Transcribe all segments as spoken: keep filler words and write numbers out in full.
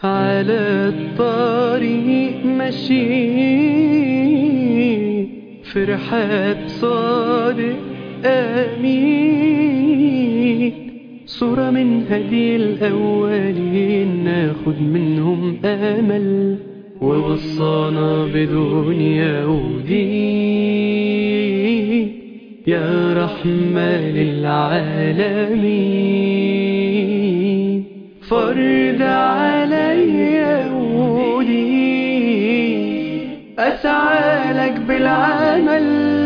على الطريق ماشي في رحاب صادق آمين، صورة من هدي الأولين ناخد منهم أمل، ووصانا بدنيا ودين يا رحمة للعالمين. فرض عليا ودين أسعى لك بالعمل،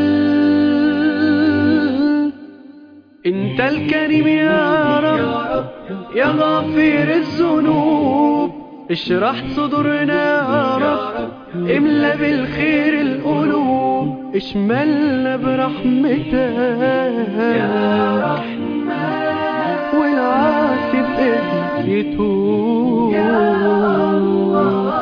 انت الكريم يا رب يا غفير الذنوب، اشرح صدورنا يا رب، املا بالخير القلوب، اشملنا برحمتك يا رحمن، والعاصي بإذنك يتوب يا الله.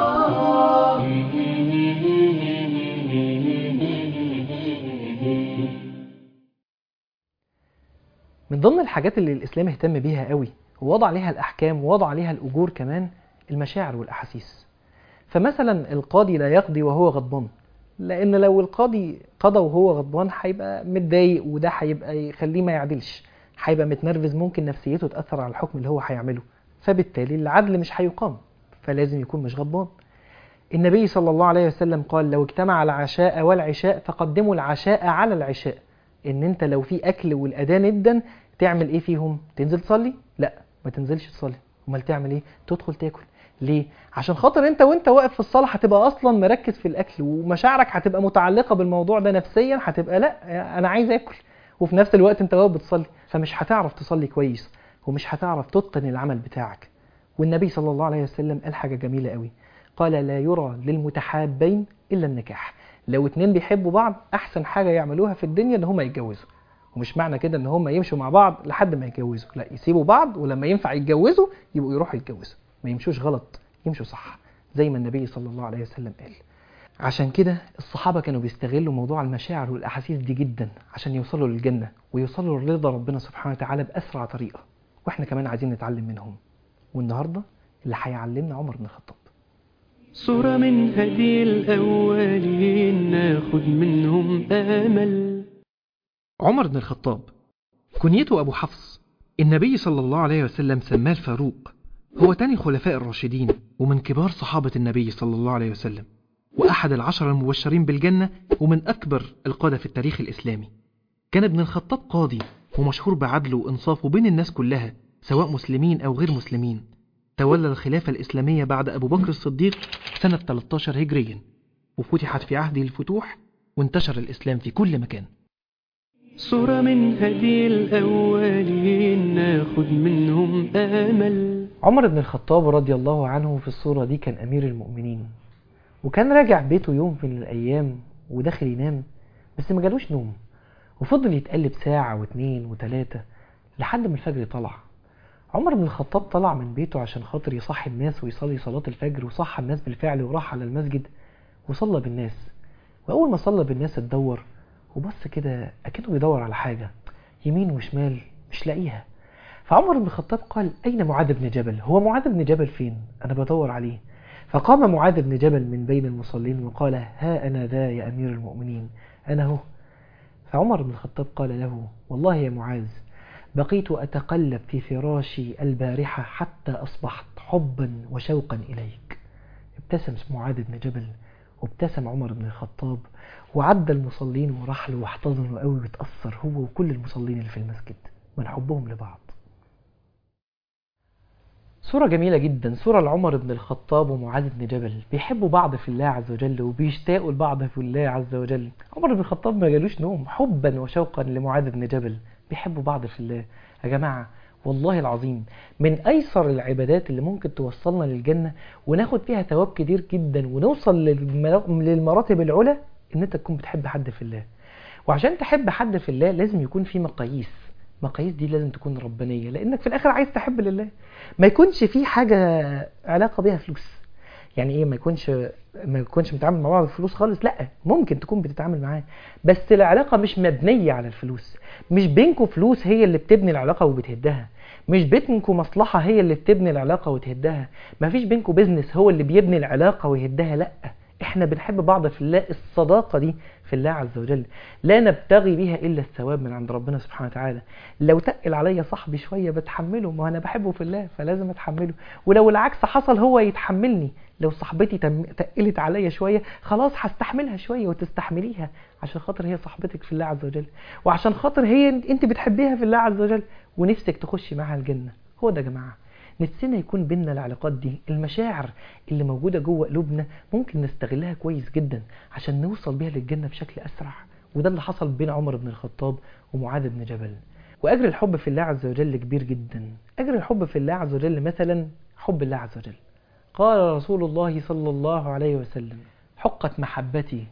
من ضمن الحاجات اللي الإسلام اهتم بيها قوي ووضع عليها الأحكام ووضع عليها الأجور كمان المشاعر والأحاسيس. فمثلا القاضي لا يقضي وهو غضبان، لأن لو القاضي قضى وهو غضبان هيبقى متضايق، وده هيبقى يخليه ما يعدلش، هيبقى متنرفز، ممكن نفسيته تأثر على الحكم اللي هو هيعمله، فبالتالي العدل مش هيقام، فلازم يكون مش غضبان. النبي صلى الله عليه وسلم قال: لو اجتمع العشاء والعشاء فقدموا العشاء على العشاء. ان انت لو في اكل والاذان ادن تعمل ايه فيهم؟ تنزل تصلي؟ لا، ما تنزلش تصلي. امال تعمل ايه؟ تدخل تاكل. ليه؟ عشان خاطر انت وانت واقف في الصلاه هتبقى اصلا مركز في الاكل، ومشاعرك هتبقى متعلقه بالموضوع ده نفسيا، هتبقى لا انا عايز اكل، وفي نفس الوقت انت واقف بتصلي، فمش هتعرف تصلي كويس ومش هتعرف تتقن العمل بتاعك. والنبي صلى الله عليه وسلم قال حاجه جميله قوي، قال: لا يرى للمتحابين الا النكاح. لو اتنين بيحبوا بعض احسن حاجه يعملوها في الدنيا ان هما يتجوزوا. ومش معنى كده ان هما يمشوا مع بعض لحد ما يتجوزوا، لا، يسيبوا بعض ولما ينفع يتجوزوا يبقوا يروحوا يتجوزوا، ما يمشوش غلط، يمشوا صح زي ما النبي صلى الله عليه وسلم قال. عشان كده الصحابه كانوا بيستغلوا موضوع المشاعر والاحاسيس دي جدا عشان يوصلوا للجنه ويوصلوا لرضا ربنا سبحانه وتعالى باسرع طريقه، واحنا كمان عايزين نتعلم منهم. والنهارده اللي هيعلمنا عمر بن الخطاب. صورة من هدي الأولين ناخد منهم أمل. عمر بن الخطاب كنيته أبو حفص. النبي صلى الله عليه وسلم سماه الفاروق، هو تاني خلفاء الراشدين ومن كبار صحابة النبي صلى الله عليه وسلم، وأحد العشر المبشرين بالجنة، ومن أكبر القادة في التاريخ الإسلامي. كان ابن الخطاب قاضي ومشهور بعدله وإنصافه بين الناس كلها سواء مسلمين أو غير مسلمين. تولى الخلافة الإسلامية بعد أبو بكر الصديق سنة ثلاثة عشر هجريا، وفتحت في عهده الفتوح وانتشر الإسلام في كل مكان. صورة من هدي الأولين ناخد منهم أمل. عمر بن الخطاب رضي الله عنه في الصورة دي كان أمير المؤمنين، وكان راجع بيته يوم من الأيام وداخل ينام، بس ما جالوش نوم، وفضل يتقلب ساعة واثنين وثلاثة لحد ما الفجر طلع. عمر بن الخطاب طلع من بيته عشان خاطر يصحي الناس ويصلي صلاة الفجر، وصحى الناس بالفعل وراح على المسجد وصلى بالناس. وأول ما صلى بالناس اتدور وبص كده أكنه بيدور على حاجة يمين وشمال مش لاقيها. فعمر بن الخطاب قال: أين معاذ بن جبل؟ هو معاذ بن جبل فين؟ أنا بدور عليه. فقام معاذ بن جبل من بين المصلين وقال: ها أنا ذا يا أمير المؤمنين، أنا هو. فعمر بن الخطاب قال له: والله يا معاذ بقيت أتقلب في فراشي البارحة حتى أصبحت حبا وشوقا إليك. ابتسم معاذ بن جبل وابتسم عمر بن الخطاب وعدى المصلين وراح له واحتضنوا قوي وتأثر هو وكل المصلين اللي في المسجد من حبهم لبعض. صورة جميلة جدا، صورة لعمر بن الخطاب ومعاذ بن جبل بيحبوا بعض في الله عز وجل وبيشتاقوا لبعض في الله عز وجل. عمر بن الخطاب ما جالوش نوم، حبا وشوقا لمعاذ بن جبل، بيحبوا بعض في الله. يا جماعة والله العظيم من أيسر العبادات اللي ممكن توصلنا للجنة وناخد فيها ثواب كتير جدا ونوصل للمراتب العلى إن أنت تكون بتحب حد في الله. وعشان تحب حد في الله لازم يكون في مقاييس، مقاييس دي لازم تكون ربانية، لأنك في الآخر عايز تحب لله. ما يكونش في حاجة علاقة بيها فلوس. يعني ايه ما يكونش ما يكونش متعامل مع بعض الفلوس خالص؟ لا، ممكن تكون بتتعامل معاه، بس العلاقة مش مبنية على الفلوس، مش بينكم فلوس هي اللي بتبني العلاقة وبتهدها، مش بينكم مصلحة هي اللي بتبني العلاقة وتهدها، مفيش بينكم بيزنس هو اللي بيبني العلاقة ويهدها، لا، احنا بنحب بعض في الله. الصداقة دي في الله عز وجل لا نبتغي بيها إلا الثواب من عند ربنا سبحانه وتعالى. لو تقل عليا صاحبي شوية بتحمله، ما أنا بحبه في الله فلازم أتحمله، ولو العكس حصل هو يتحملني. لو صاحبتي تقلت عليا شوية خلاص هستحملها شوية وتستحمليها، عشان خاطر هي صاحبتك في الله عز وجل، وعشان خاطر هي انت بتحبيها في الله عز وجل ونفسك تخشي معها الجنة. هو ده يا جماعة، نفسنا يكون بيننا العلاقات دي. المشاعر اللي موجودة جوه قلوبنا ممكن نستغلها كويس جدا عشان نوصل بيها للجنة بشكل أسرع، وده اللي حصل بين عمر بن الخطاب ومعاذ بن جبل. وأجر الحب في الله عز وجل كبير جدا. أجر الحب في الله عز وجل مثلا حب الله عز وجل. قال رسول الله صلى الله عليه وسلم: حقت محبتي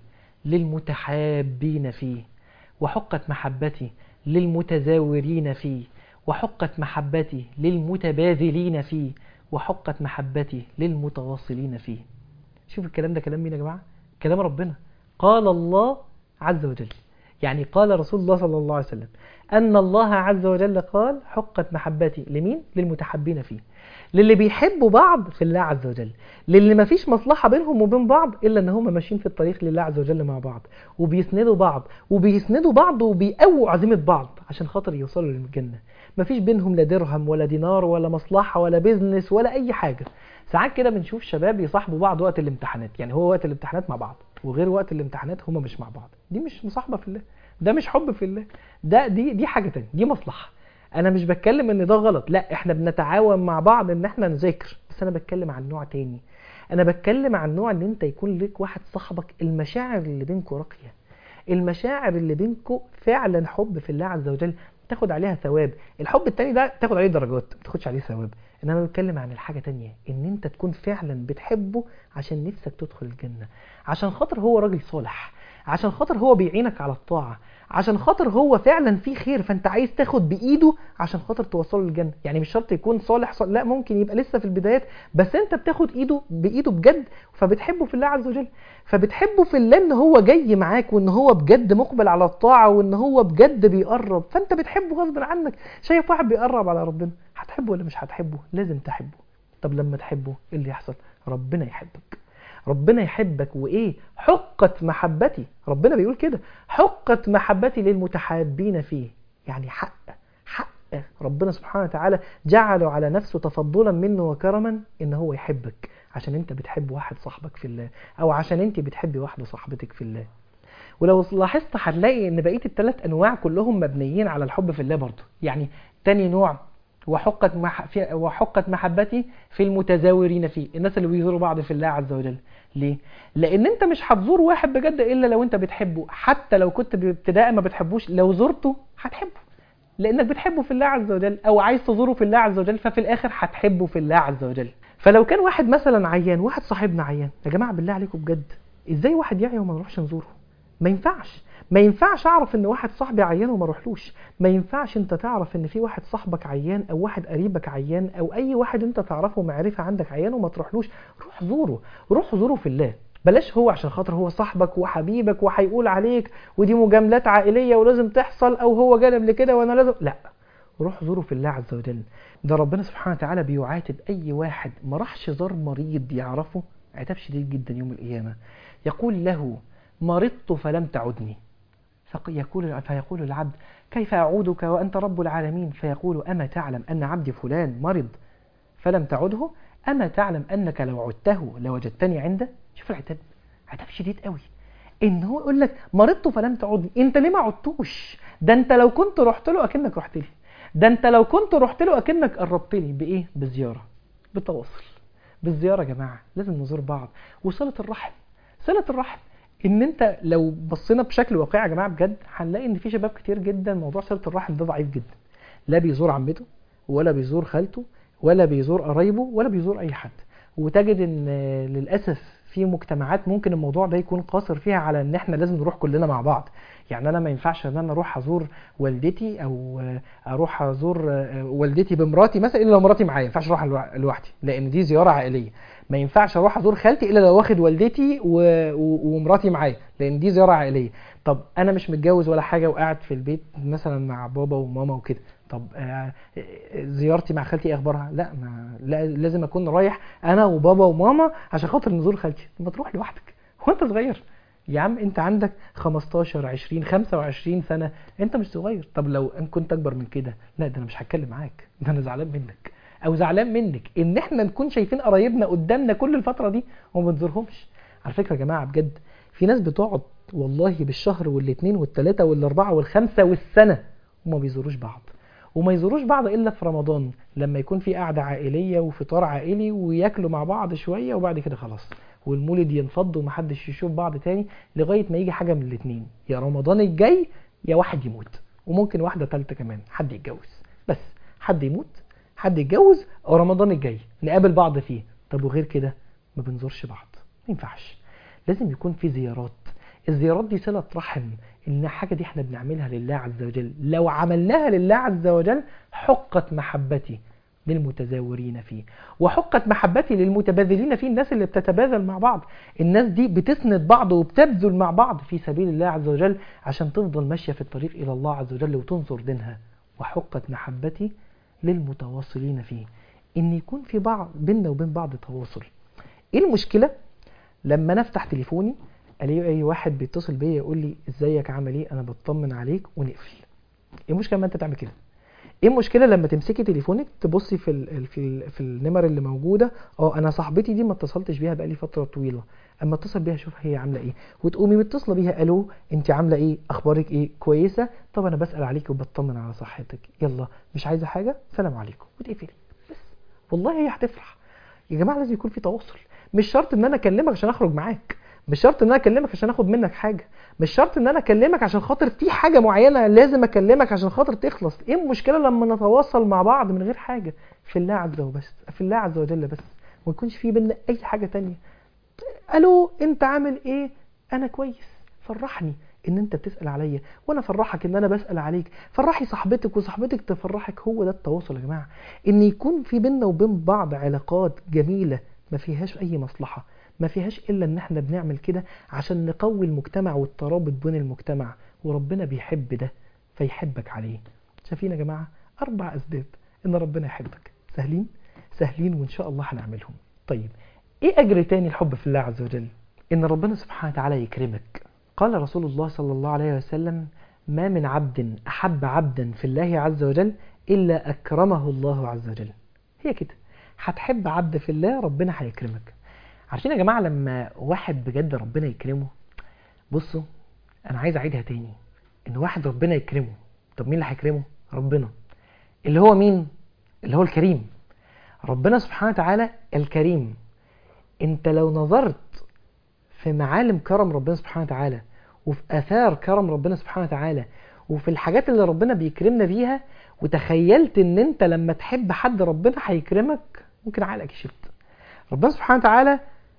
للمتحابين فيه، وحقت محبتي للمتزاورين فيه، وحقت محبتي للمتباذلين فيه، وحقت محبتي للمتواصلين فيه. شوف الكلام ده كلام مين يا جماعة؟ كلام ربنا. قال الله عز وجل، يعني قال رسول الله صلى الله عليه وسلم أن الله عز وجل قال: حقت محبتي لمين؟ للمتحبين فيه، للي بيحبوا بعض في الله عز وجل، للي ما فيش مصلحة بينهم وبين بعض إلا أن هم ماشيين في الطريق لله عز وجل مع بعض، وبيسندوا بعض وبيسندوا بعض وبيقووا عزيمة بعض عشان خاطر يوصلوا للجنة. ما فيش بينهم لا درهم ولا دينار ولا مصلحة ولا بيزنس ولا أي حاجة. ساعات كده بنشوف شباب يصاحبوا بعض وقت الامتحانات، يعني هو وقت الامتحانات مع بعض وغير وقت الامتحانات هم مش مع بعض. دي مش مصاحبة في الله، ده مش حب في الله، ده دي دي حاجة تانية، دي مصلحة. انا مش بتكلم ان ده غلط، لا، احنا بنتعاون مع بعض ان احنا نذاكر، بس انا بتكلم عن نوع تاني. انا بتكلم عن نوع ان انت يكون لك واحد صاحبك المشاعر اللي بينكم راقية، المشاعر اللي بينكم فعلا حب في الله عز وجل، تاخد عليها ثواب. الحب التاني ده تاخد عليه درجات، ما تاخدش عليه ثواب. انما بتكلم عن الحاجة تانية، ان انت تكون فعلا بتحبه عشان نفسك تدخل الجنة، عشان خاطر هو راجل صالح، عشان خاطر هو بيعينك على الطاعة، عشان خاطر هو فعلا فيه خير فانت عايز تاخد بايده عشان خاطر توصله للجنة. يعني مش شرط يكون صالح, صالح لا، ممكن يبقى لسه في البدايات، بس انت بتاخد ايده بايده بجد، فبتحبه في الله عز وجل، فبتحبه في الله ان هو جاي معاك، وان هو بجد مقبل على الطاعة، وان هو بجد بيقرب، فانت بتحبه غصب عنك. شايف واحد بيقرب على ربنا، هتحبه ولا مش هتحبه؟ لازم تحبه. طب لما تحبه ايه اللي يحصل؟ ربنا يحبك، ربنا يحبك. وإيه؟ حقت محبتي، ربنا بيقول كده: حقت محبتي للمتحابين فيه، يعني حق حق ربنا سبحانه وتعالى جعله على نفسه تفضلا منه وكرما إن هو يحبك عشان أنت بتحب واحد صاحبك في الله، أو عشان أنت بتحبي واحدة صاحبتك في الله. ولو لاحظت هنلاقي إن بقية الثلاث أنواع كلهم مبنيين على الحب في الله برضه. يعني تاني نوع: وحقت مح... في... وحقت محبتي في المتزاورين فيه، الناس اللي بيزوروا بعض في الله عز وجل. ليه؟ لان انت مش هتزور واحد بجد الا لو انت بتحبه، حتى لو كنت بابتداء ما بتحبوش، لو زرته هتحبه لانك بتحبه في الله عز وجل، او عايز تزوره في الله عز وجل، ففي الاخر هتحبه في الله عز وجل. فلو كان واحد مثلا عيان، واحد صاحبنا عيان، يا جماعه بالله عليكم بجد، ازاي واحد يعيا وما نروحش نزوره؟ ما ينفعش. ما ينفعش اعرف ان واحد صاحبي عيان وما اروحلوش، ما ينفعش انت تعرف ان في واحد صاحبك عيان او واحد قريبك عيان او اي واحد انت تعرفه معرفة عندك عيان وما تروحلوش. روح زوره، روح زوره في الله. بلاش هو عشان خاطر هو صاحبك وحبيبك وهيقول عليك ودي مجاملات عائلية ولازم تحصل، او هو جانب لكده وانا لازم، لا، روح زوره في الله عز وجل. ده ربنا سبحانه وتعالى بيعاتب اي واحد ما راحش زار مريض يعرفه عتاب شديد جدا يوم القيامة. يقول له: مرضت فلم تعدني، فيقول, فيقول العبد: كيف أعودك وأنت رب العالمين؟ فيقول: أما تعلم أن عبدي فلان مرض فلم تعده؟ أما تعلم أنك لو عدته لوجدتني عنده؟ شوف العتاب، عتاب شديد قوي، إن هو يقول لك مرضت فلم تعدني. أنت ليه ما عدتوش؟ ده أنت لو كنت رحت له أكنك رحت لي، ده أنت لو كنت رحت له أكنك قربت لي. بإيه؟ بالزيارة، بالتواصل، بالزيارة. يا جماعة لازم نزور بعض. وصلة الرحم، صلة الرحم، ان انت لو بصينا بشكل واقعي يا جماعه بجد هنلاقي ان في شباب كتير جدا موضوع صله الرحم ده ضعيف جدا، لا بيزور عمته ولا بيزور خالته ولا بيزور قرايبه ولا بيزور اي حد. وتجد ان للاسف في مجتمعات ممكن الموضوع ده يكون قاصر فيها على ان احنا لازم نروح كلنا مع بعض. يعني انا ما ينفعش ان انا اروح ازور والدتي او اروح ازور والدتي بمراتي مثلا الا لو مراتي معايا، ما ينفعش اروح لوحدي لان دي زياره عائليه. ما ينفعش اروح ازور خالتي الا لو واخد والدتي و... و... ومراتي معايا لان دي زياره عائليه. طب انا مش متجوز ولا حاجه وقاعد في البيت مثلا مع بابا وماما وكده، طب آه زيارتي مع خالتي ايه اخبارها؟ لا ما لا لازم اكون رايح انا وبابا وماما عشان خاطر نزور خالتي. ما تروح لوحدك، هو انت صغير يا عم؟ انت عندك خمستاشر عشرين خمسة وعشرين سنه، انت مش صغير. طب لو ان كنت اكبر من كده، لا ده انا مش هتكلم معاك، ده انا زعلان منك او زعلان منك ان احنا نكون شايفين قرايبنا قدامنا كل الفتره دي وما بنزورهمش. على فكره يا جماعه بجد في ناس بتقعد والله بالشهر والاثنين والثلاثه والاربعه والخمسه والسنه وما بيزوروش بعض، وما يزوروش بعض الا في رمضان لما يكون في قعده عائليه وفطار عائلي وياكلوا مع بعض شويه وبعد كده خلاص، والمولد ينفض ومحدش يشوف بعض تاني لغايه ما يجي حاجه من الاثنين، يا رمضان الجاي يا واحد يموت، وممكن واحده ثالثه كمان حد يتجوز. بس حد يموت حد يتجوز او رمضان الجاي نقابل بعض فيه. طب وغير كده ما بنزورش بعض، ما ينفعش. لازم يكون في زيارات. الزيارات دي صلة رحم، ان حاجة دي احنا بنعملها لله عز وجل، لو عملناها لله عز وجل حقت محبتي للمتزاورين فيه، وحقت محبتي للمتبادلين فيه، الناس اللي بتتبادل مع بعض، الناس دي بتسند بعض وبتبذل مع بعض في سبيل الله عز وجل عشان تفضل ماشية في الطريق الى الله عز وجل وتنصر دينها. وحقت محبتي للمتواصلين فيه، ان يكون في بعض بيننا وبين بعض تواصل. ايه المشكلة لما نفتح تليفوني الاقي اي واحد بيتصل بيا يقول لي ازيك عامل ايه انا بطمن عليك ونقفل؟ ايه المشكله لما انت تعمل كده؟ ايه المشكله لما تمسكي تليفونك تبصي في ال في ال في النمر اللي موجوده، اه انا صاحبتي دي ما اتصلتش بيها بقالي فتره طويله، اما اتصل بيها اشوف هي عامله ايه، وتقومي متصله بيها الو انت عامله ايه، اخبارك ايه، كويسه، طب انا بسال عليك وبطمن على صحتك، يلا مش عايزه حاجه، سلام عليكم، وتقفلي بس. والله هي هتفرح. يا جماعه لازم يكون في تواصل. مش شرط ان انا اكلمك عشان اخرج معاك، مش شرط ان انا اكلمك عشان اخد منك حاجه، مش شرط ان انا اكلمك عشان خاطر في حاجه معينه لازم اكلمك عشان خاطر تخلص. ايه المشكله لما نتواصل مع بعض من غير حاجه، في الله عز وجل بس، في الله عز وجل بس، وما يكونش في بينا اي حاجه تانية. الو انت عامل ايه؟ انا كويس، فرحني ان انت بتسال عليا وانا فرحك ان انا بسال عليك، فرحي صاحبتك وصاحبتك تفرحك. هو ده التواصل يا جماعه، ان يكون في بينا وبين بعض علاقات جميله ما فيهاش اي مصلحه، ما فيهاش الا ان احنا بنعمل كده عشان نقوي المجتمع والترابط بين المجتمع، وربنا بيحب ده فيحبك عليه. شايفين يا جماعه؟ اربع اسباب ان ربنا يحبك، سهلين سهلين وان شاء الله هنعملهم. طيب ايه اجر تاني الحب في الله عز وجل؟ ان ربنا سبحانه وتعالى يكرمك. قال رسول الله صلى الله عليه وسلم: ما من عبد احب عبدا في الله عز وجل الا اكرمه الله عز وجل. هي كده، هتحب عبد في الله ربنا هيكرمك. عارفين يا جماعه لما واحد بجد ربنا يكرمه، بصوا انا عايز اعيدها تاني، ان واحد ربنا يكرمه، طب مين اللي هيكرمه؟ ربنا. اللي هو مين؟ اللي هو الكريم. ربنا سبحانه وتعالى الكريم. انت لو نظرت في معالم كرم ربنا سبحانه وتعالى، وفي اثار كرم ربنا سبحانه وتعالى، وفي الحاجات اللي ربنا بيكرمنا بيها، وتخيلت ان انت لما تحب حد ربنا هيكرمك، ممكن عقلك يشت. ربنا سبحانه وتعالى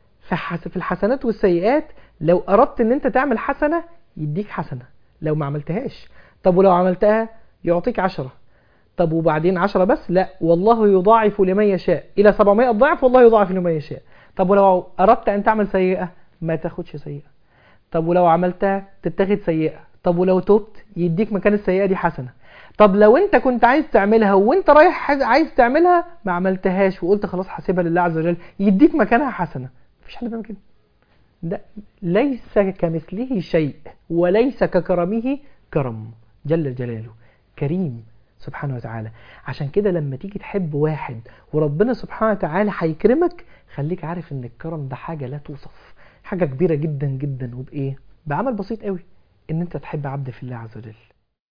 في الحسنات والسيئات، لو اردت ان انت تعمل حسنة يديك حسنة لو ما عملتهاش، طب ولو عملتها يعطيك عشرة، طب وبعدين عشرة بس؟ لا، والله يضاعف لمن يشاء الى سبعمائة ضعف، والله يضاعف لمن يشاء. طب ولو اردت ان تعمل سيئة ما تاخدش سيئة، طب ولو عملتها تتاخد سيئة، طب ولو توبت يديك مكان السيئة دي حسنة. طب لو انت كنت عايز تعملها وانت رايح عايز تعملها ما عملتهاش وقلت خلاص حاسبها لله عز وجل، يديك مكانها حسنة. مفيش حد بيعمل كده. ده ليس كمثله شيء وليس ككرمه كرم، جل جلاله كريم سبحانه وتعالى. عشان كده لما تيجي تحب واحد وربنا سبحانه وتعالى هيكرمك، خليك عارف ان الكرم ده حاجة لا توصف، حاجة كبيرة جدا جدا. وبإيه؟ بعمل بسيط قوي، ان انت تحب عبد في الله عز وجل.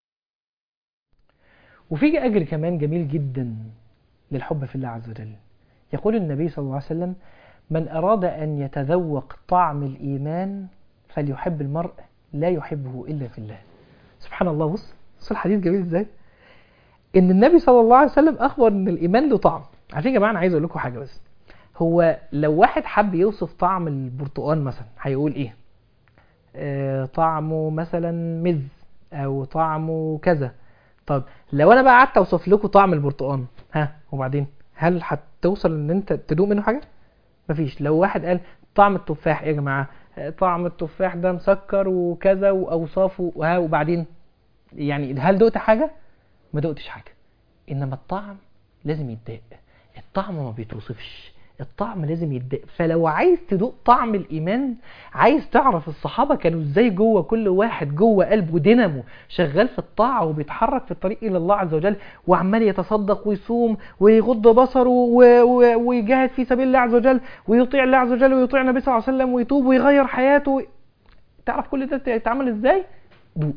وفي أجر كمان جميل جدا للحب في الله عز وجل. يقول النبي صلى الله عليه وسلم: من أراد أن يتذوق طعم الإيمان فليحب المرء لا يحبه إلا في الله. سبحان الله. بص بص الحديث جميل ازاي، ان النبي صلى الله عليه وسلم أخبر ان الإيمان له طعم. عارفين يا جماعة، أنا عايز أقول لكم حاجة بس، هو لو واحد حب يوصف طعم البرتقال مثلا هيقول إيه؟ آه طعمه مثلا مز، أو طعمه كذا. طب لو أنا بقى قعدت أوصف لكم طعم البرتقال، ها وبعدين هل هتوصل ان انت تدوق منه حاجة؟ مفيش. لو واحد قال طعم التفاح، يا جماعة طعم التفاح ده مسكر وكذا واوصافه، وها وبعدين يعني هل دقت حاجه؟ ما دقتش حاجه. انما الطعم لازم يتداق، الطعم ما بيتوصفش، الطعم لازم يتداق. فلو عايز تدوق طعم الايمان، عايز تعرف الصحابه كانوا ازاي جوه كل واحد جوه قلبه دينامو شغال في الطاعه وبيتحرك في الطريق الى الله عز وجل، وعمال يتصدق ويصوم ويغض بصره ويجاهد في سبيل الله عز وجل ويطيع الله عز وجل ويطيع النبي صلى الله عليه وسلم ويتوب ويغير حياته. تعرف كل ده يتعمل ازاي؟ دوق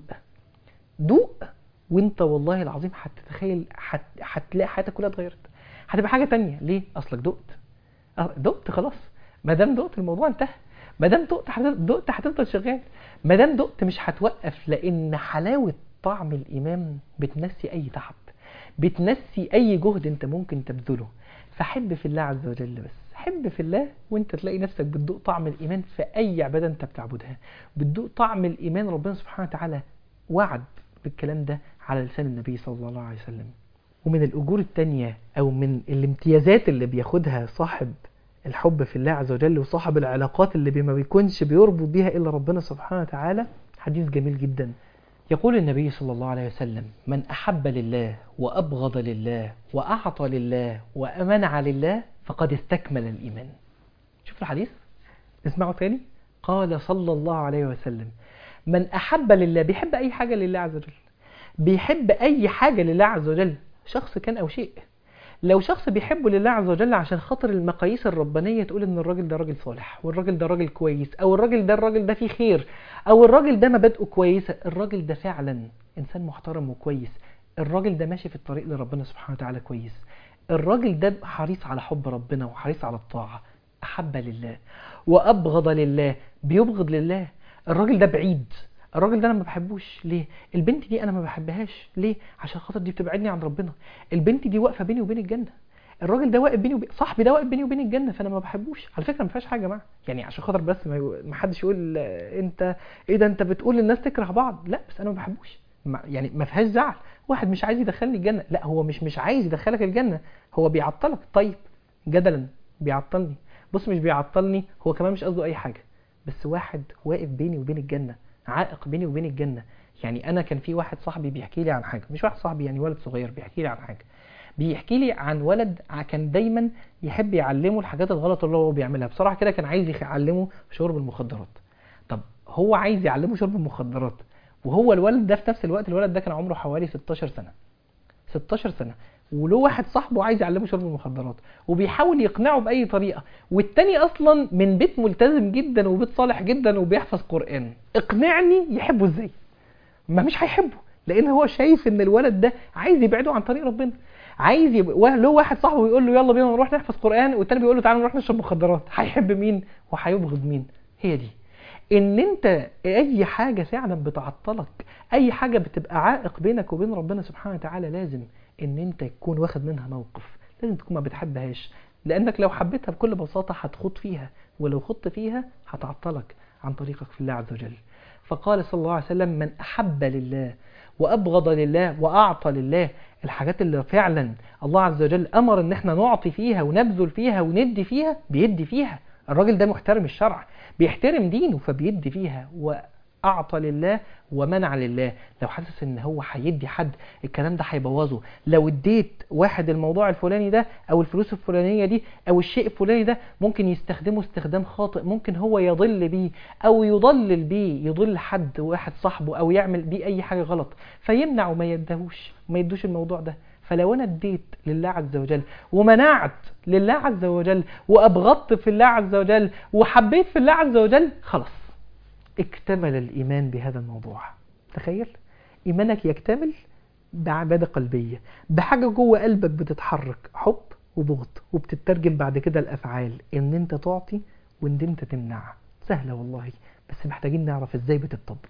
دوق وانت والله العظيم هتتخيل هتلاقي حياتك كلها اتغيرت، هتبقى حاجه تانية. ليه؟ اصلك دقت دقت خلاص. ما دام دقت الموضوع انتهى، ما دام دقت دقت هتفضل شغال، ما دام دقت مش هتوقف. لان حلاوه طعم الايمان بتنسي اي تعب، بتنسي اي جهد انت ممكن تبذله. فحب في الله عز وجل، بس حب في الله وانت تلاقي نفسك بتدوق طعم الايمان في اي عباده انت بتعبدها، بتدوق طعم الايمان. ربنا سبحانه وتعالى وعد بالكلام ده على لسان النبي صلى الله عليه وسلم. ومن الأجور التانية أو من الامتيازات اللي بياخدها صاحب الحب في الله عز وجل وصاحب العلاقات اللي ما بيكونش بيربط بيها إلا ربنا سبحانه وتعالى، حديث جميل جدا. يقول النبي صلى الله عليه وسلم: من أحب لله وأبغض لله وأعطى لله وأمنع لله فقد استكمل الإيمان. شوف الحديث، اسمعوا تاني. قال صلى الله عليه وسلم: من أحب لله، بيحب أي حاجة لله عز وجل، بيحب أي حاجة لله عز وجل، شخص كان أو شيء. لو شخص بيحبه لله عز وجل عشان خاطر المقاييس الربانية تقول إن الراجل ده راجل صالح، والراجل ده راجل كويس، أو الراجل ده الراجل ده فيه خير، أو الراجل ده مبادئه كويسة، الراجل ده فعلا إنسان محترم وكويس، الراجل ده ماشي في الطريق لربنا سبحانه وتعالى كويس، الراجل ده حريص على حب ربنا وحريص على الطاعة، أحب لله. وأبغض لله، بيبغض لله، الراجل ده بعيد، الراجل ده انا ما بحبوش. ليه؟ البنت دي انا ما بحبهاش. ليه؟ عشان خاطر دي بتبعدني عن ربنا. البنت دي واقفه بيني وبين الجنه. الراجل ده واقف بيني وبين صاحبي، ده واقف بيني وبين الجنه، فانا ما بحبوش. على فكره ما فيهاش حاجه يا جماعه، يعني عشان خاطر بس ما حدش يقول انت ايه ده انت بتقول للناس تكره بعض. لا، بس انا ما بحبوش، يعني ما فيهاش زعل. واحد مش عايز يدخلني الجنه، لا هو مش مش عايز يدخلك الجنه، هو بيعطلك. طيب جدلا بيعطلني، بص مش بيعطلني، هو كمان مش قصده اي حاجه، بس واحد واقف بيني وبين الجنه، عائق بيني وبين الجنة. يعني أنا كان في واحد صاحبي بيحكي لي عن حاجة، مش واحد صاحبي يعني ولد صغير بيحكي لي عن حاجة، بيحكي لي عن ولد كان دايما يحب يعلمه الحاجات الغلط اللي هو بيعملها. بصراحة كده كان عايز يعلمه شرب المخدرات. طب هو عايز يعلمه شرب المخدرات، وهو الولد ده في نفس الوقت الولد ده كان عمره حوالي ستاشر سنة ستاشر سنة، وله واحد صاحبه عايز يعلمه شرب المخدرات وبيحاول يقنعه بأي طريقة، والتاني أصلا من بيت ملتزم جدا وبيت صالح جدا وبيحفظ قرآن. اقنعني يحبه ازاي؟ ما مش هيحبه، لأن هو شايف ان الولد ده عايز يبعده عن طريق ربنا، عايز يبقى له واحد صاحبه بيقول له يلا بينا نروح نحفظ قرآن، والتاني بيقول له تعالى نروح نشرب مخدرات. هيحب مين وهيبغض مين؟ هي دي ان انت اي حاجة فعلا بتعطلك، اي حاجة بتبقى عائق بينك وبين ربنا سبحانه وتعالى، لازم ان انت تكون واخد منها موقف، لازم تكون ما بتحبهاش، لانك لو حبيتها بكل بساطة هتخوض فيها، ولو خضت فيها هتعطلك عن طريقك في الله عز وجل. فقال صلى الله عليه وسلم: من احب لله وابغض لله واعطى لله، الحاجات اللي فعلا الله عز وجل امر ان احنا نعطي فيها ونبذل فيها وندي فيها، بيدي فيها. الراجل ده محترم الشرع، بيحترم دينه، فبيدي فيها. وأعطى لله ومنع لله، لو حاسس ان هو هيدي حد الكلام ده هيبوظه، لو اديت واحد الموضوع الفلاني ده او الفلوس الفلانية دي او الشيء الفلاني ده، ممكن يستخدمه استخدام خاطئ، ممكن هو يضل بيه او يضلل بيه، يضل حد واحد صاحبه او يعمل بيه اي حاجة غلط، فيمنع وما يدهوش وما يدوش الموضوع ده. فلو انا اديت لله عز وجل ومنعت لله عز وجل وابغضت في الله عز وجل وحبيت في الله عز وجل، خلاص اكتمل الايمان بهذا الموضوع. تخيل ايمانك يكتمل بعبادة قلبية، بحاجة جوه قلبك بتتحرك، حب وبغض، وبتترجم بعد كده الافعال، ان انت تعطي وان انت تمنع. سهلة والله، بس محتاجين نعرف ازاي بتطبق.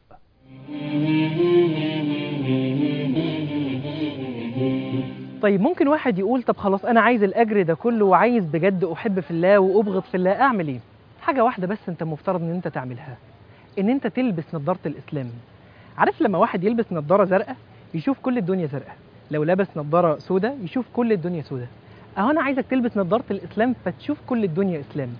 طيب ممكن واحد يقول طب خلاص انا عايز الاجر ده كله وعايز بجد احب في الله وابغض في الله، اعمل ايه؟ حاجة واحدة بس انت مفترض ان انت تعملها، ان انت تلبس نظارة الاسلام. عارف لما واحد يلبس نظارة زرقاء يشوف كل الدنيا زرقاء، لو لابس نظارة سوداء يشوف كل الدنيا سوداء. اهو انا عايزك تلبس نظارة الاسلام فتشوف كل الدنيا اسلام.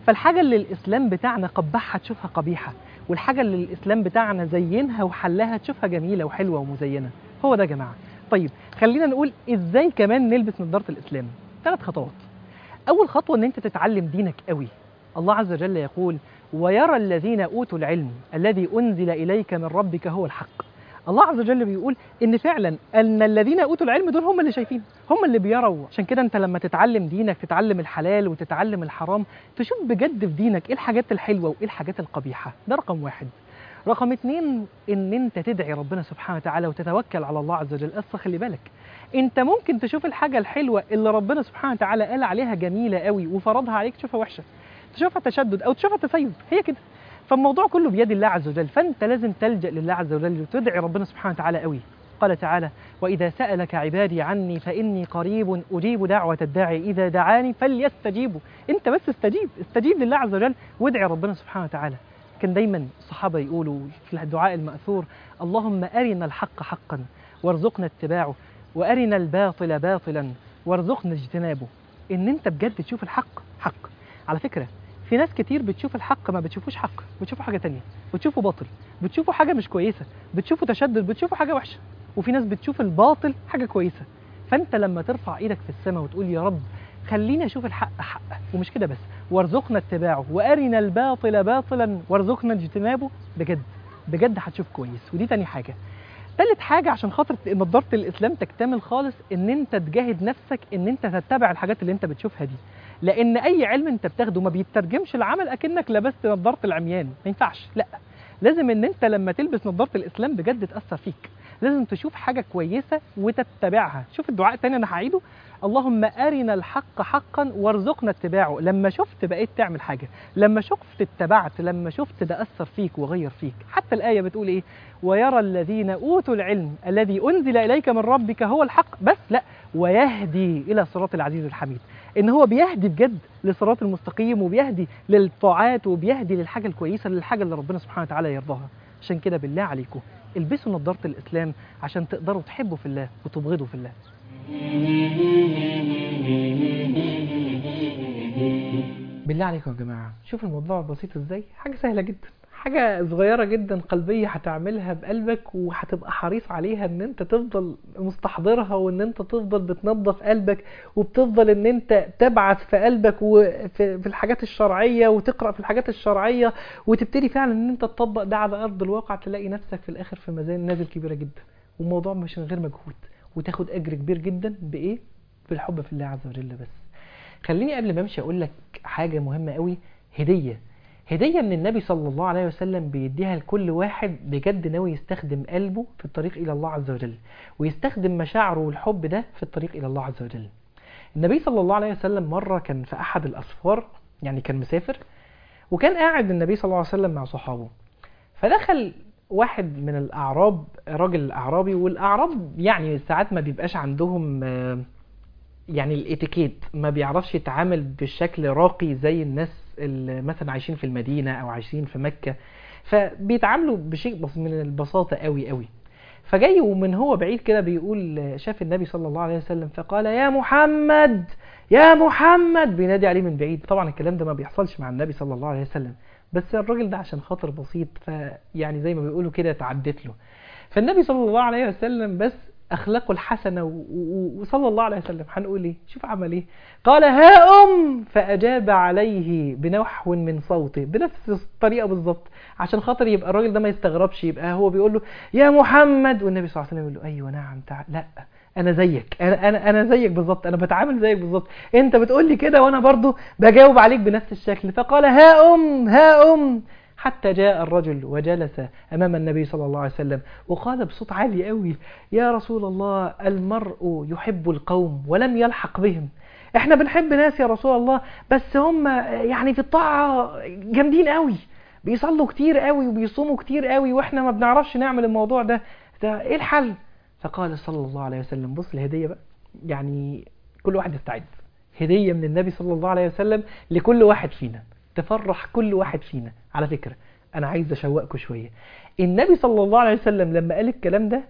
فالحاجة اللي الإسلام بتاعنا قبحها تشوفها قبيحة، والحاجة اللي الإسلام بتاعنا زينها وحلها تشوفها جميلة وحلوة ومزينة. هو ده يا جماعة. طيب خلينا نقول إزاي كمان نلبس نظارة الإسلام. ثلاث خطوات. أول خطوة إن أنت تتعلم دينك قوي. الله عز وجل يقول: ويرى الذين أوتوا العلم الذي أنزل إليك من ربك هو الحق. الله عز وجل بيقول إن فعلا أن الذين أوتوا العلم دول هم اللي شايفين، هم اللي بيروا. عشان كده أنت لما تتعلم دينك، تتعلم الحلال وتتعلم الحرام، تشوف بجد في دينك إيه الحاجات الحلوة وإيه الحاجات القبيحة. ده رقم واحد. رقم اتنين، إن أنت تدعي ربنا سبحانه وتعالى وتتوكل على الله عز وجل. أصل خلي بالك، أنت ممكن تشوف الحاجة الحلوة اللي ربنا سبحانه وتعالى قال عليها جميلة قوي وفرضها عليك تشوفها وحشة، تشوفها تشدد أو تشوفها تسيب، هي كده. فالموضوع كله بيد الله عز وجل، فأنت لازم تلجأ لله عز وجل وتدعي ربنا سبحانه وتعالى قوي. قال تعالى: وإذا سألك عبادي عني فإني قريب أجيب دعوة الداعي إذا دعاني فليستجيبوا. أنت بس استجيب، استجيب لله عز وجل وادعي ربنا سبحانه وتعالى. كان دايما الصحابة يقولوا في الدعاء المأثور: اللهم أرنا الحق حقا وارزقنا اتباعه، وأرنا الباطل باطلا وارزقنا اجتنابه. إن أنت بجد تشوف الحق حق. على فكرة، في ناس كتير بتشوف الحق ما بتشوفوش حق، بتشوفوا حاجة تانية، بتشوفوا باطل، بتشوفوا حاجة مش كويسة، بتشوفوا تشدد، بتشوفوا حاجة وحشة. وفي ناس بتشوف الباطل حاجة كويسة. فأنت لما ترفع إيدك في السماء وتقول: يا رب خلينا أشوف الحق حق، ومش كده بس، وارزقنا اتباعه، وأرنا الباطل باطلا وارزقنا اجتنابه، بجد بجد هتشوف كويس. ودي تاني حاجة. تالت حاجة عشان خاطر نظارة الإسلام تكتمل خالص، إن أنت تجاهد نفسك إن أنت تتبع الحاجات اللي أنت بتشوفها دي. لأن أي علم أنت بتاخده ما بيترجمش العمل أكنك لبست نظارة العميان، ما ينفعش. لا، لازم إن أنت لما تلبس نظارة الإسلام بجد تأثر فيك. لازم تشوف حاجة كويسة وتتبعها. شوف الدعاء تاني أنا هعيده: اللهم أرنا الحق حقا وارزقنا اتباعه. لما شفت بقيت تعمل حاجة، لما شفت اتبعت، لما شفت ده أثر فيك وغير فيك. حتى الآية بتقول إيه؟ ويرى الذين أوتوا العلم الذي أنزل إليك من ربك هو الحق. بس لا، ويهدي إلى صراط العزيز الحميد. إن هو بيهدي بجد لصراط المستقيم، وبيهدي للطاعات، وبيهدي للحاجة الكويسة، للحاجة اللي ربنا سبحانه وتعالى يرضاها. عشان كده بالله عليكم البسوا نظارة الإسلام عشان تقدروا تحبوا في الله وتبغضوا في الله. بالله عليكم يا جماعة، شوف الموضوع بسيط ازاي. حاجة سهلة جدا، حاجة صغيرة جدا قلبية هتعملها بقلبك، وهتبقى حريص عليها ان انت تفضل مستحضرها، وان انت تفضل بتنظف قلبك، وبتفضل ان انت تبعث في قلبك وفي في الحاجات الشرعية، وتقرأ في الحاجات الشرعية، وتبتدي فعلا ان انت تطبق ده على ارض الواقع. تلاقي نفسك في الاخر في ميزان نازل كبيرة جدا، والموضوع مش من غير مجهود، وتاخد اجر كبير جدا. بايه؟ بالحب في الله عز وجل. بس خليني قبل ما امشي اقول لك حاجة مهمة قوي. هدية هدية من النبي صلى الله عليه وسلم بيديها لكل واحد بجد ناوي يستخدم قلبه في الطريق إلى الله عز وجل، ويستخدم مشاعره والحب ده في الطريق إلى الله عز وجل. النبي صلى الله عليه وسلم مرة كان في أحد الأسفار، يعني كان مسافر، وكان قاعد النبي صلى الله عليه وسلم مع صحابه. فدخل واحد من الأعراب، راجل أعرابي، والأعراب يعني ساعات ما بيبقاش عندهم يعني الاتيكيت، ما بيعرفش يتعامل بالشكل راقي زي الناس اللي مثلا عايشين في المدينة او عايشين في مكة، فبيتعاملوا بشيء من البساطة قوي قوي. فجاي ومن هو بعيد كده بيقول، شاف النبي صلى الله عليه وسلم فقال: يا محمد يا محمد، بينادي عليه من بعيد. طبعا الكلام ده ما بيحصلش مع النبي صلى الله عليه وسلم، بس الراجل ده عشان خاطر بسيط، فيعني زي ما بيقولوا كده تعدت له. فالنبي صلى الله عليه وسلم بس أخلاقه الحسنة وصلى الله عليه وسلم هنقول إيه؟ شوف عمل إيه؟ قال: ها أم، فأجاب عليه بنحو من صوته، بنفس الطريقة بالظبط، عشان خاطر يبقى الراجل ده ما يستغربش، يبقى هو بيقول له يا محمد، والنبي صلى الله عليه وسلم يقول له: أيوة نعم تعال، لا أنا زيك، أنا أنا أنا زيك بالظبط، أنا بتعامل زيك بالظبط، أنت بتقول لي كده وأنا برضو بجاوب عليك بنفس الشكل. فقال: ها أم ها أم، حتى جاء الرجل وجلس أمام النبي صلى الله عليه وسلم وقال بصوت عالي قوي: يا رسول الله، المرء يحب القوم ولم يلحق بهم. احنا بنحب ناس يا رسول الله، بس هم يعني في الطاعة جامدين قوي، بيصلوا كتير قوي وبيصوموا كتير قوي، واحنا ما بنعرفش نعمل الموضوع ده، ده ايه الحل؟ فقال صلى الله عليه وسلم، بص الهدية بقى، يعني كل واحد يستعد، هدية من النبي صلى الله عليه وسلم لكل واحد فينا، تفرح كل واحد فينا. على فكرة أنا عايز أشوقكم شوية، النبي صلى الله عليه وسلم لما قال الكلام ده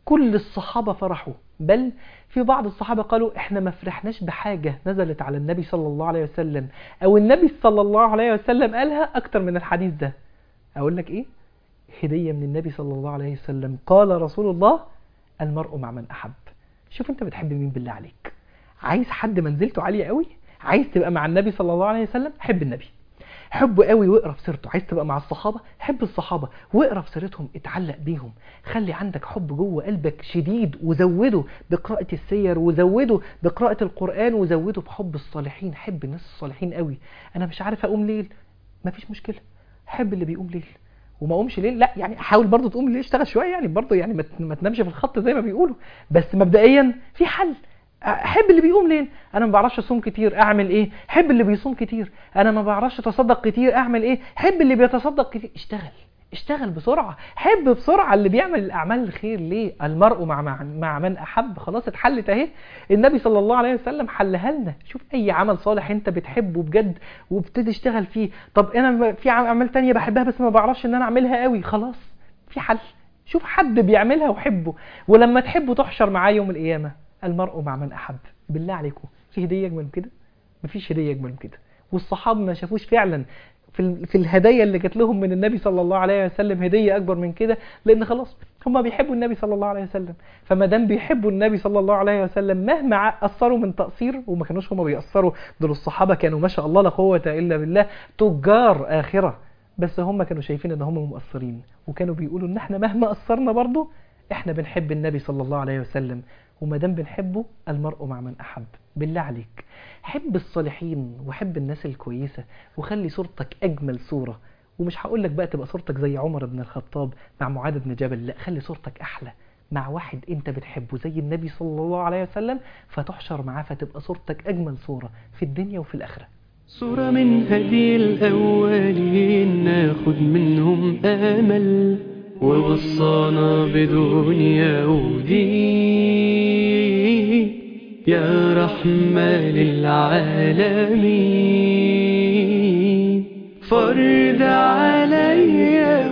كل الصحابة فرحوا، بل في بعض الصحابة قالوا احنا ما فرحناش بحاجة نزلت على النبي صلى الله عليه وسلم او النبي صلى الله عليه وسلم قالها اكتر من الحديث ده. اقول لك ايه؟ هدية من النبي صلى الله عليه وسلم. قال رسول الله المرء مع من احب. شوف انت بتحب مين بالله عليك؟ عايز حد منزلته عالية قوي؟ عايز تبقى مع النبي صلى الله عليه وسلم؟ حب النبي، حبه قوي واقرا في سيرته. عايز تبقى مع الصحابة؟ حب الصحابة واقرا في سيرتهم، اتعلق بيهم، خلي عندك حب جوه قلبك شديد، وزوده بقراءة السير، وزوده بقراءة القرآن، وزوده بحب الصالحين. حب الناس الصالحين قوي. انا مش عارف اقوم ليل، مفيش مشكلة، حب اللي بيقوم ليل. وما قومش ليل لا يعني حاول برضو تقوم ليل، اشتغل شوية يعني برضو، يعني ما تنامش في الخط زي ما بيقولوا، بس مبدئيا في حل. حب اللي بيقوم ليل. انا ما بعرفش اصوم كتير، اعمل ايه؟ حب اللي بيصوم كتير. انا ما بعرفش اتصدق كتير، اعمل ايه؟ حب اللي بيتصدق كتير. اشتغل اشتغل بسرعة، حب بسرعة اللي بيعمل الاعمال الخير. ليه؟ المرء مع مع, مع من احب. خلاص اتحلت اهي، النبي صلى الله عليه وسلم حلها لنا. شوف اي عمل صالح انت بتحبه بجد وابتدي اشتغل فيه. طب انا في اعمال تانية بحبها بس ما بعرفش ان انا اعملها قوي، خلاص في حل. شوف حد بيعملها وحبه، ولما تحبه تحشر معاه يوم القيامة. المرء مع من أحب. بالله عليكم في هدية أجمل من كده؟ مفيش هدية أجمل من كده. والصحابة ما شافوش فعلا في في الهدايا اللي جات لهم من النبي صلى الله عليه وسلم هدية أكبر من كده، لأن خلاص هم بيحبوا النبي صلى الله عليه وسلم. فما دام بيحبوا النبي صلى الله عليه وسلم مهما قصروا من تقصير، وما كانوش هم بيقصروا، دول الصحابة كانوا ما شاء الله لا قوة إلا بالله تجار آخرة، بس هم كانوا شايفين ان هم مقصرين، وكانوا بيقولوا ان احنا مهما قصرنا برضو احنا بنحب النبي صلى الله عليه وسلم. وما دام بنحبه المرء مع من احب. بالله عليك حب الصالحين وحب الناس الكويسة، وخلي صورتك اجمل صورة. ومش هقول لك بقى تبقى صورتك زي عمر بن الخطاب مع معاذ بن جبل، لا، خلي صورتك احلى مع واحد انت بتحبه زي النبي صلى الله عليه وسلم، فتحشر معاه فتبقى صورتك اجمل صورة في الدنيا وفي الاخرة. صورة من هدي الأولين ناخد منهم آمل، ووصانا بدنيا ودين يا رحمة للعالمين. فرد عليا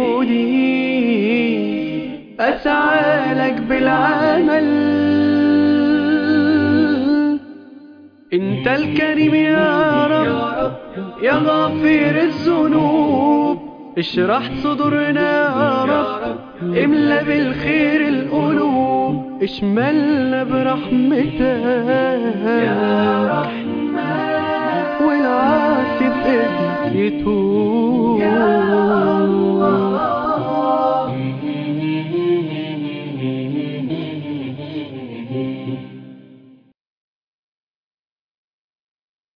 ودين أسعى لك بالعمل، انت الكريم يا رب يا غافر الذنوب. اشرح صدورنا يا رب، املا بالخير القلوب. اشملنا برحمتك يا رحمن، والعاصي بإذنك يتوب.